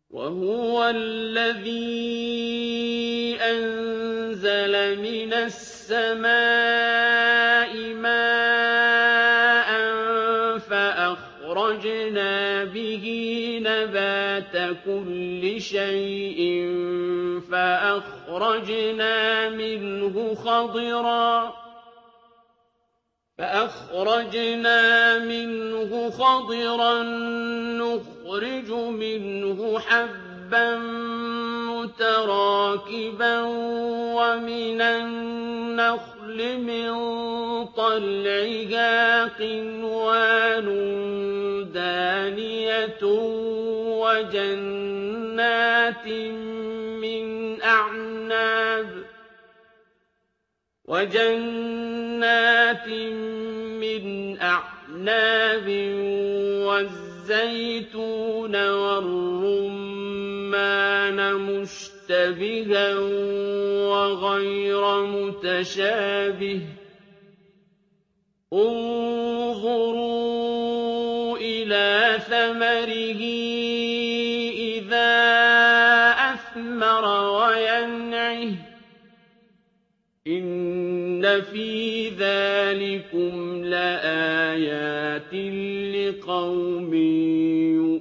وَهُوَ الَّذِي أَنزَلَ مِنَ السَّمَاءِ مَاءً فَأَخْرَجْنَا بِهِ نَبَاتَ كُلِّ شَيْءٍ فَأَخْرَجْنَا مِنْهُ خَضِرًا نُّخْرِجُ مِنْهُ حَبًّا مُّتَرَاكِبًا وَمِنَ النَّخْلِ مِن طَلْعِهَا قِنْوَانٌ دَانِيَةٌ وَجَنَّاتٍ مِّنْ أَعْنَابٍ وَالزَّيْتُونَ وَالرُّمَّانَ مُشْتَبِهًا وَغَيْرَ مُتَشَابِهٍ ۗ انظُرُوا إِلَىٰ ثَمَرِهِ إِذَا أَثْمَرَ وَيَنْعِهِ ۚ إِنَّ فِي ذَٰلِكُمْ لَآيَاتٍ لِّقَوْمٍ يُؤْمِنُونَ